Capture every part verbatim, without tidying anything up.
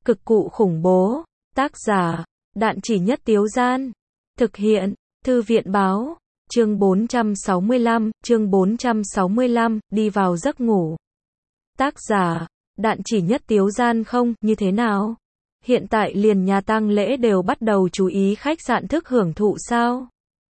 Cực cụ khủng bố. Tác giả, Đạn Chỉ Nhất Tiếu Gian. Thực hiện, Thư viện Báo. Chương bốn trăm sáu mươi lăm, chương bốn trăm sáu mươi lăm, đi vào giấc ngủ. Tác giả, Đạn Chỉ Nhất Tiếu Gian. Không, như thế nào? Hiện tại liền nhà tang lễ đều bắt đầu chú ý khách sạn thức hưởng thụ sao?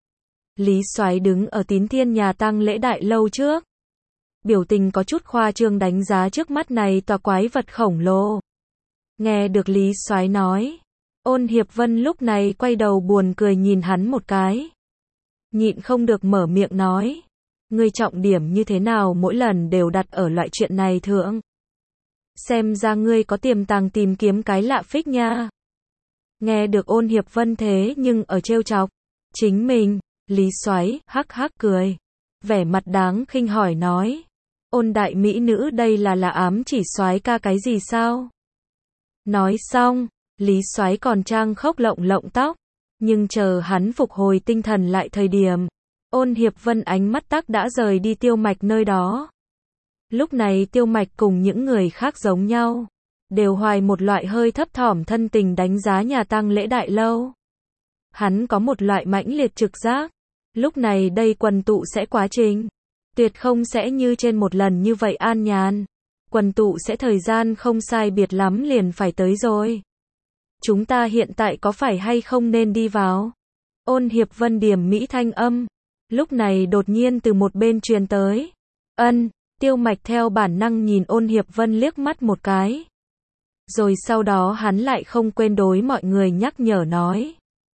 Lý Soái đứng ở Tín Thiên nhà tang lễ đại lâu trước. Biểu tình có chút khoa trương đánh giá trước mắt này tòa quái vật khổng lồ. Nghe được Lý Soái nói, Ôn Hiệp Vân lúc này quay đầu buồn cười nhìn hắn một cái. Nhịn không được mở miệng nói, ngươi trọng điểm như thế nào mỗi lần đều đặt ở loại chuyện này thượng. Xem ra ngươi có tiềm tàng tìm kiếm cái lạ phích nha. Nghe được Ôn Hiệp Vân thế nhưng ở trêu chọc chính mình, Lý Soái hắc hắc cười, vẻ mặt đáng khinh hỏi nói, Ôn đại mỹ nữ đây là là ám chỉ Soái ca cái gì sao? Nói xong, Lý Soái còn trang khóc lộng lộng tóc, nhưng chờ hắn phục hồi tinh thần lại thời điểm, Ôn Hiệp Vân ánh mắt tắc đã rời đi Tiêu Mạch nơi đó. Lúc này Tiêu Mạch cùng những người khác giống nhau, đều hoài một loại hơi thấp thỏm thân tình đánh giá nhà tang lễ đại lâu. Hắn có một loại mãnh liệt trực giác, lúc này đây quần tụ sẽ quá trình, tuyệt không sẽ như trên một lần như vậy an nhàn. Quần tụ sẽ thời gian không sai biệt lắm liền phải tới rồi. Chúng ta hiện tại có phải hay không nên đi vào? Ôn Hiệp Vân điểm mỹ thanh âm, lúc này đột nhiên từ một bên truyền tới. Ân, Tiêu Mạch theo bản năng nhìn Ôn Hiệp Vân liếc mắt một cái. Rồi sau đó hắn lại không quên đối mọi người nhắc nhở nói.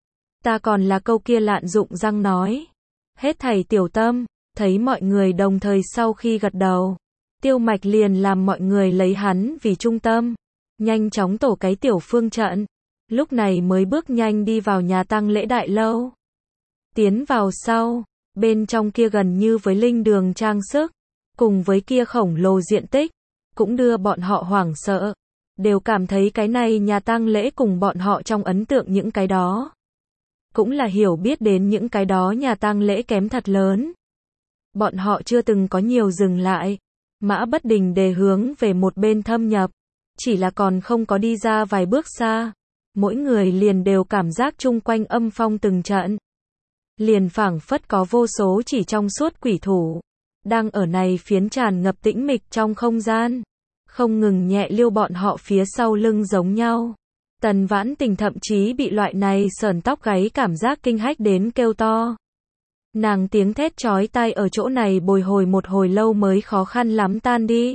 Ta còn là câu kia lạn dụng răng nói. Hết thảy tiểu tâm, thấy mọi người đồng thời sau khi gật đầu. Tiêu Mạch liền làm mọi người lấy hắn vì trung tâm, nhanh chóng tổ cái tiểu phương trận, lúc này mới bước nhanh đi vào nhà tang lễ đại lâu. Tiến vào sau, bên trong kia gần như với linh đường trang sức, cùng với kia khổng lồ diện tích, cũng đưa bọn họ hoảng sợ, đều cảm thấy cái này nhà tang lễ cùng bọn họ trong ấn tượng những cái đó. Cũng là hiểu biết đến những cái đó nhà tang lễ kém thật lớn. Bọn họ chưa từng có nhiều dừng lại. Mã bất đình đề hướng về một bên thâm nhập, chỉ là còn không có đi ra vài bước xa, mỗi người liền đều cảm giác chung quanh âm phong từng trận. Liền phảng phất có vô số chỉ trong suốt quỷ thủ, đang ở này phiến tràn ngập tĩnh mịch trong không gian, không ngừng nhẹ liêu bọn họ phía sau lưng giống nhau. Tần Vãn Tình thậm chí bị loại này sởn tóc gáy cảm giác kinh hách đến kêu to. Nàng tiếng thét chói tai ở chỗ này bồi hồi một hồi lâu mới khó khăn lắm tan đi.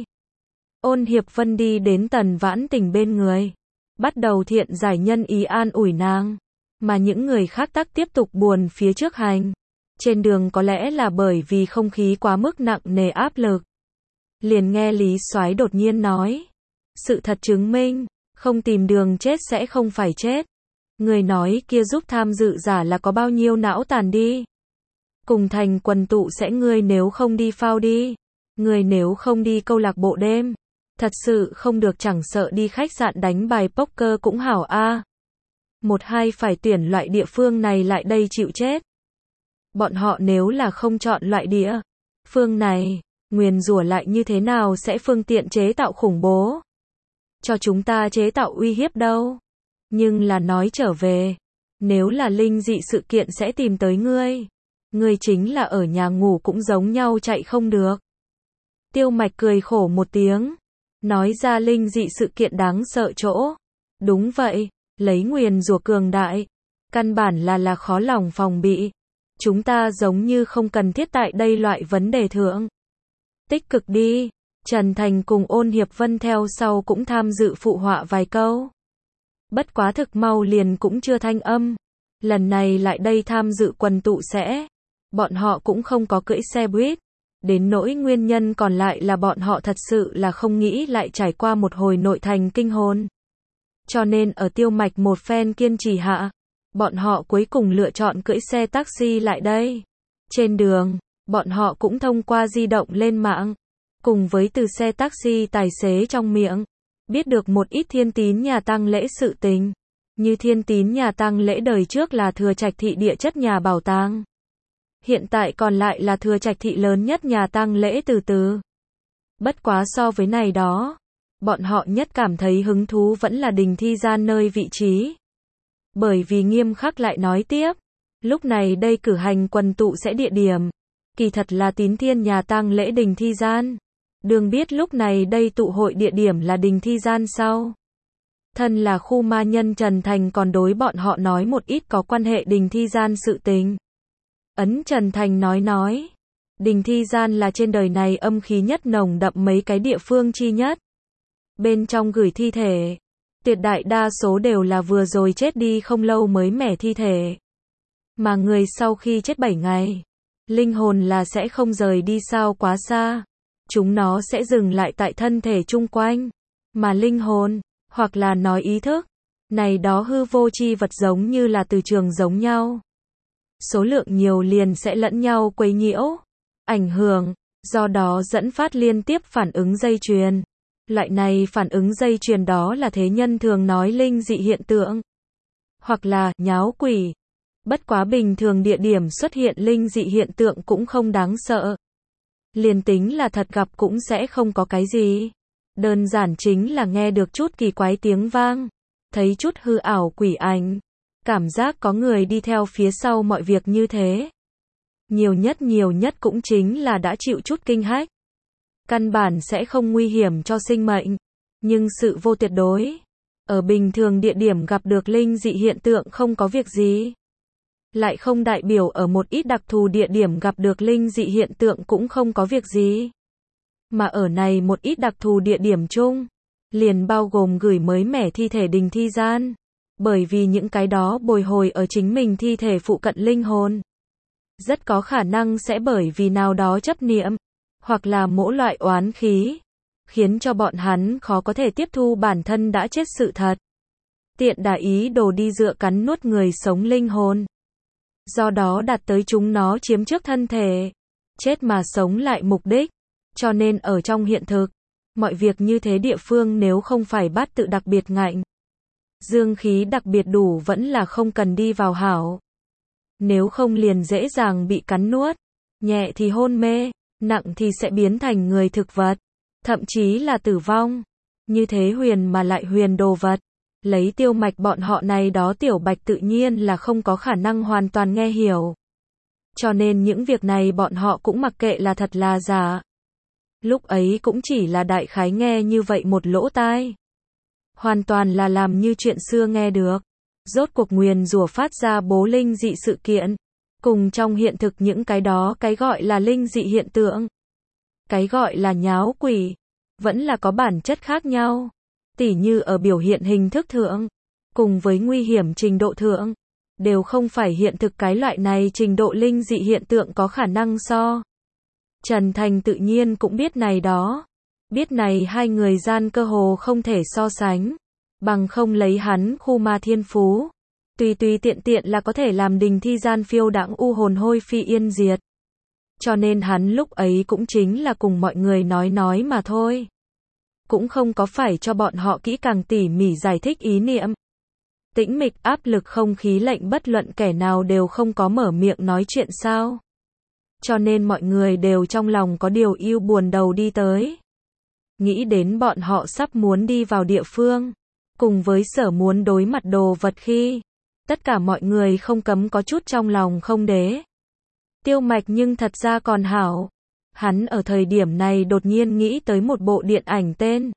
Ôn Hiệp Vân đi đến Tần Vãn Tình bên người, bắt đầu thiện giải nhân ý an ủi nàng, mà những người khác tắc tiếp tục buồn phía trước hành. Trên đường có lẽ là bởi vì không khí quá mức nặng nề áp lực. Liền nghe Lý Soái đột nhiên nói, sự thật chứng minh, không tìm đường chết sẽ không phải chết. Người nói kia giúp tham dự giả là có bao nhiêu não tàn đi. Cùng thành quần tụ sẽ ngươi nếu không đi phao đi, ngươi nếu không đi câu lạc bộ đêm, thật sự không được chẳng sợ đi khách sạn đánh bài poker cũng hảo a. Một hai phải tuyển loại địa phương này lại đây chịu chết. Bọn họ nếu là không chọn loại địa phương này, nguyền rủa lại như thế nào sẽ phương tiện chế tạo khủng bố? Cho chúng ta chế tạo uy hiếp đâu? Nhưng là nói trở về, nếu là linh dị sự kiện sẽ tìm tới ngươi. Ngươi chính là ở nhà ngủ cũng giống nhau chạy không được. Tiêu Mạch cười khổ một tiếng, nói ra linh dị sự kiện đáng sợ chỗ. Đúng vậy, lấy nguyền rủa cường đại, căn bản là là khó lòng phòng bị. Chúng ta giống như không cần thiết tại đây loại vấn đề thượng. Tích cực đi, Trần Thành cùng Ôn Hiệp Vân theo sau cũng tham dự phụ họa vài câu. Bất quá thực mau liền cũng chưa thanh âm. Lần này lại đây tham dự quần tụ sẽ. Bọn họ cũng không có cưỡi xe buýt. Đến nỗi nguyên nhân còn lại là bọn họ thật sự là không nghĩ lại trải qua một hồi nội thành kinh hồn. Cho nên ở Tiêu Mạch một phen kiên trì hạ, bọn họ cuối cùng lựa chọn cưỡi xe taxi lại đây. Trên đường, bọn họ cũng thông qua di động lên mạng, cùng với từ xe taxi tài xế trong miệng, biết được một ít Thiên Tín nhà tang lễ sự tình. Như Thiên Tín nhà tang lễ đời trước là Thừa Trạch thị địa chất nhà bảo tàng. Hiện tại còn lại là Thừa Trạch thị lớn nhất nhà tang lễ từ từ. Bất quá so với này đó, bọn họ nhất cảm thấy hứng thú vẫn là đình thi gian nơi vị trí. Bởi vì nghiêm khắc lại nói tiếp, lúc này đây cử hành quần tụ sẽ địa điểm, kỳ thật là Tín Thiên nhà tang lễ đình thi gian. Đường biết lúc này đây tụ hội địa điểm là đình thi gian sau. Thân là khu ma nhân Trần Thành còn đối bọn họ nói một ít có quan hệ đình thi gian sự tình. Ấn Trần Thành nói nói, đình thi gian là trên đời này âm khí nhất nồng đậm mấy cái địa phương chi nhất. Bên trong gửi thi thể, tuyệt đại đa số đều là vừa rồi chết đi không lâu mới mẻ thi thể. Mà người sau khi chết bảy ngày, linh hồn là sẽ không rời đi sao quá xa. Chúng nó sẽ dừng lại tại thân thể chung quanh. Mà linh hồn, hoặc là nói ý thức, này đó hư vô chi vật giống như là từ trường giống nhau. Số lượng nhiều liền sẽ lẫn nhau quấy nhiễu, ảnh hưởng, do đó dẫn phát liên tiếp phản ứng dây chuyền. Loại này phản ứng dây chuyền đó là thế nhân thường nói linh dị hiện tượng, hoặc là nháo quỷ. Bất quá bình thường địa điểm xuất hiện linh dị hiện tượng cũng không đáng sợ. Liền tính là thật gặp cũng sẽ không có cái gì. Đơn giản chính là nghe được chút kỳ quái tiếng vang, thấy chút hư ảo quỷ ảnh, cảm giác có người đi theo phía sau mọi việc như thế. Nhiều nhất nhiều nhất cũng chính là đã chịu chút kinh hách. Căn bản sẽ không nguy hiểm cho sinh mệnh, nhưng sự vô tuyệt đối. Ở bình thường địa điểm gặp được linh dị hiện tượng không có việc gì. Lại không đại biểu ở một ít đặc thù địa điểm gặp được linh dị hiện tượng cũng không có việc gì. Mà ở này một ít đặc thù địa điểm chung, liền bao gồm gửi mới mẻ thi thể đình thi gian. Bởi vì những cái đó bồi hồi ở chính mình thi thể phụ cận linh hồn. Rất có khả năng sẽ bởi vì nào đó chấp niệm, hoặc là mỗi loại oán khí, khiến cho bọn hắn khó có thể tiếp thu bản thân đã chết sự thật. Tiện đà ý đồ đi dựa cắn nuốt người sống linh hồn. Do đó đạt tới chúng nó chiếm trước thân thể, chết mà sống lại mục đích. Cho nên ở trong hiện thực, mọi việc như thế địa phương nếu không phải bát tự đặc biệt ngạnh, dương khí đặc biệt đủ vẫn là không cần đi vào hảo. Nếu không liền dễ dàng bị cắn nuốt, nhẹ thì hôn mê, nặng thì sẽ biến thành người thực vật, thậm chí là tử vong. Như thế huyền mà lại huyền đồ vật, lấy Tiêu Mạch bọn họ này đó tiểu bạch tự nhiên là không có khả năng hoàn toàn nghe hiểu. Cho nên những việc này bọn họ cũng mặc kệ là thật là giả. Lúc ấy cũng chỉ là đại khái nghe như vậy một lỗ tai. Hoàn toàn là làm như chuyện xưa nghe được. Rốt cuộc nguyền rủa phát ra bố linh dị sự kiện. Cùng trong hiện thực những cái đó cái gọi là linh dị hiện tượng. Cái gọi là nháo quỷ. Vẫn là có bản chất khác nhau. Tỉ như ở biểu hiện hình thức thượng. Cùng với nguy hiểm trình độ thượng. Đều không phải hiện thực cái loại này trình độ linh dị hiện tượng có khả năng so. Trần Thành tự nhiên cũng biết này đó. Biết này hai người gian cơ hồ không thể so sánh. Bằng không lấy hắn khu ma thiên phú. Tùy tùy tiện tiện là có thể làm đình thi gian phiêu đãng u hồn hôi phi yên diệt. Cho nên hắn lúc ấy cũng chính là cùng mọi người nói nói mà thôi. Cũng không có phải cho bọn họ kỹ càng tỉ mỉ giải thích ý niệm. Tĩnh mịch áp lực không khí lệnh bất luận kẻ nào đều không có mở miệng nói chuyện sao. Cho nên mọi người đều trong lòng có điều yêu buồn đầu đi tới. Nghĩ đến bọn họ sắp muốn đi vào địa phương, cùng với sở muốn đối mặt đồ vật khi, tất cả mọi người không cấm có chút trong lòng không đế. Tiêu Mạch nhưng thật ra còn hảo. Hắn ở thời điểm này đột nhiên nghĩ tới một bộ điện ảnh tên.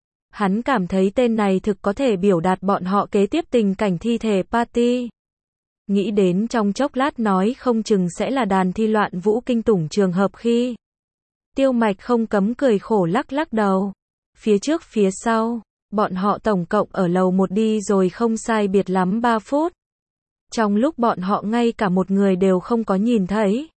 Hắn cảm thấy tên này thực có thể biểu đạt bọn họ kế tiếp tình cảnh thi thể party. Nghĩ đến trong chốc lát nói không chừng sẽ là đàn thi loạn vũ kinh tủng trường hợp khi. Tiêu Mạch không cấm cười khổ lắc lắc đầu. Phía trước phía sau, bọn họ tổng cộng ở lầu một đi rồi không sai biệt lắm ba phút. Trong lúc bọn họ ngay cả một người đều không có nhìn thấy.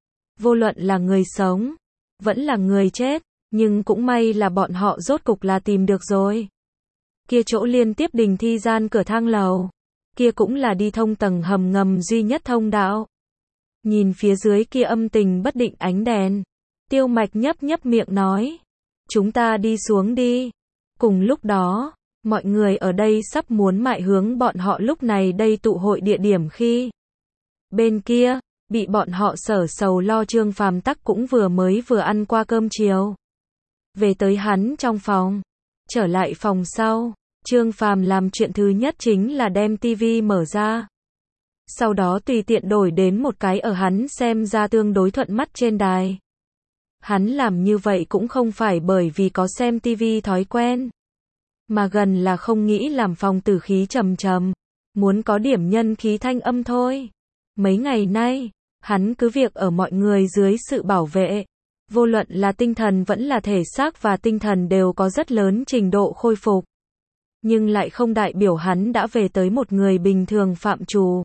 Vô luận là người sống, vẫn là người chết, nhưng cũng may là bọn họ rốt cục là tìm được rồi. Kia chỗ liên tiếp đình thi gian cửa thang lầu. Kia cũng là đi thông tầng hầm ngầm duy nhất thông đạo. Nhìn phía dưới kia âm tình bất định ánh đèn. Tiêu Mạch nhấp nhấp miệng nói. Chúng ta đi xuống đi. Cùng lúc đó, mọi người ở đây sắp muốn mại hướng bọn họ lúc này đây tụ hội địa điểm khi. Bên kia, bị bọn họ sở sầu lo Trương Phàm Tắc cũng vừa mới vừa ăn qua cơm chiều. Về tới hắn trong phòng. Trở lại phòng sau, Trương Phàm làm chuyện thứ nhất chính là đem tivi mở ra. Sau đó tùy tiện đổi đến một cái ở hắn xem ra tương đối thuận mắt trên đài. Hắn làm như vậy cũng không phải bởi vì có xem tivi thói quen, mà gần là không nghĩ làm phòng tử khí trầm trầm, muốn có điểm nhân khí thanh âm thôi. Mấy ngày nay, hắn cứ việc ở mọi người dưới sự bảo vệ, vô luận là tinh thần vẫn là thể xác và tinh thần đều có rất lớn trình độ khôi phục. Nhưng lại không đại biểu hắn đã về tới một người bình thường phạm trù.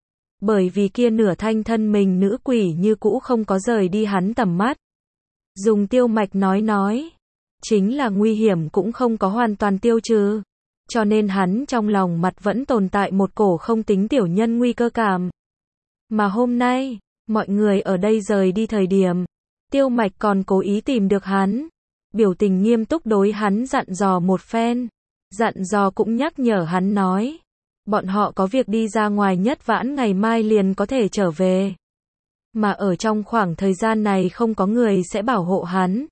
Bởi vì kia nửa thanh thân mình nữ quỷ như cũ không có rời đi hắn tầm mắt. Dùng Tiêu Mạch nói nói, chính là nguy hiểm cũng không có hoàn toàn tiêu trừ. Cho nên hắn trong lòng mặt vẫn tồn tại một cổ không tính tiểu nhân nguy cơ cảm. Mà hôm nay, mọi người ở đây rời đi thời điểm, Tiêu Mạch còn cố ý tìm được hắn, biểu tình nghiêm túc đối hắn dặn dò một phen. Dặn dò cũng nhắc nhở hắn nói, bọn họ có việc đi ra ngoài nhất vãn ngày mai liền có thể trở về. Mà ở trong khoảng thời gian này không có người sẽ bảo hộ hắn.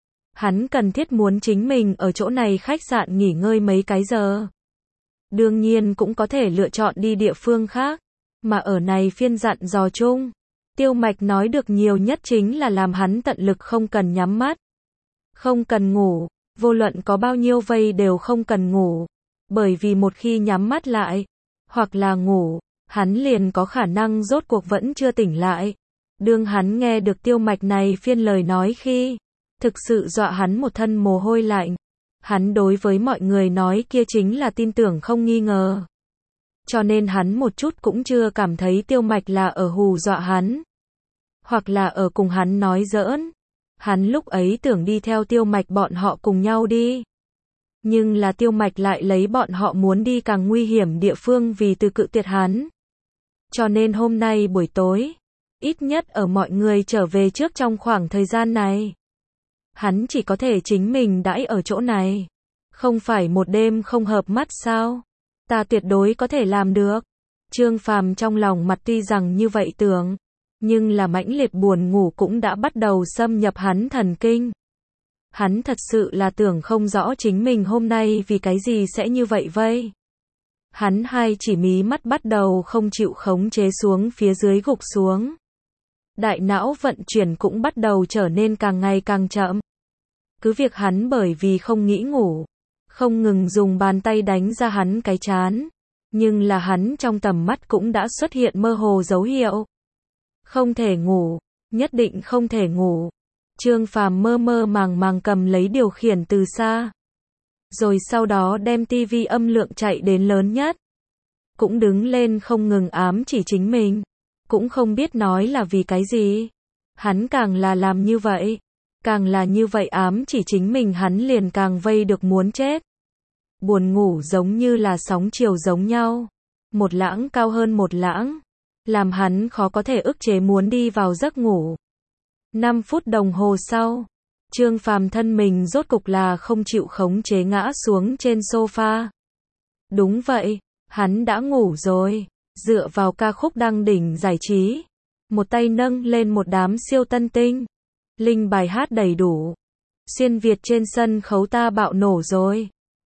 Hắn cần thiết muốn chính mình ở chỗ này khách sạn nghỉ ngơi mấy cái giờ. Đương nhiên cũng có thể lựa chọn đi địa phương khác. Mà ở này phiên dặn dò chung, Tiêu Mạch nói được nhiều nhất chính là làm hắn tận lực không cần nhắm mắt. Không cần ngủ, vô luận có bao nhiêu vây đều không cần ngủ. Bởi vì một khi nhắm mắt lại, hoặc là ngủ, hắn liền có khả năng rốt cuộc vẫn chưa tỉnh lại. Đương hắn nghe được Tiêu Mạch này phiên lời nói khi, thực sự dọa hắn một thân mồ hôi lạnh. Hắn đối với mọi người nói kia chính là tin tưởng không nghi ngờ. Cho nên hắn một chút cũng chưa cảm thấy Tiêu Mạch là ở hù dọa hắn, hoặc là ở cùng hắn nói giỡn. Hắn lúc ấy tưởng đi theo Tiêu Mạch bọn họ cùng nhau đi. Nhưng là Tiêu Mạch lại lấy bọn họ muốn đi càng nguy hiểm địa phương vì từ cự tuyệt hắn. Cho nên hôm nay buổi tối, ít nhất ở mọi người trở về trước trong khoảng thời gian này, hắn chỉ có thể chính mình đãi ở chỗ này. Không phải một đêm không hợp mắt sao? Ta tuyệt đối có thể làm được. Trương Phàm trong lòng mặt tuy rằng như vậy tưởng, nhưng là mãnh liệt buồn ngủ cũng đã bắt đầu xâm nhập hắn thần kinh. Hắn thật sự là tưởng không rõ chính mình hôm nay vì cái gì sẽ như vậy vây. Hắn hai chỉ mí mắt bắt đầu không chịu khống chế xuống phía dưới gục xuống. Đại não vận chuyển cũng bắt đầu trở nên càng ngày càng chậm. Cứ việc hắn bởi vì không nghĩ ngủ, không ngừng dùng bàn tay đánh ra hắn cái trán, nhưng là hắn trong tầm mắt cũng đã xuất hiện mơ hồ dấu hiệu. Không thể ngủ, nhất định không thể ngủ. Trương Phàm mơ mơ màng màng cầm lấy điều khiển từ xa, rồi sau đó đem tivi âm lượng chạy đến lớn nhất. Cũng đứng lên không ngừng ám chỉ chính mình, cũng không biết nói là vì cái gì. Hắn càng là làm như vậy, càng là như vậy ám chỉ chính mình hắn liền càng vây được muốn chết. Buồn ngủ giống như là sóng chiều giống nhau, một lãng cao hơn một lãng, làm hắn khó có thể ức chế muốn đi vào giấc ngủ. năm phút đồng hồ sau, Trương Phàm thân mình rốt cục là không chịu khống chế ngã xuống trên sofa. Đúng vậy, hắn đã ngủ rồi, dựa vào ca khúc đăng đỉnh giải trí, một tay nâng lên một đám siêu tân tinh, linh bài hát đầy đủ. Xuyên Việt trên sân khấu ta bạo nổ rồi.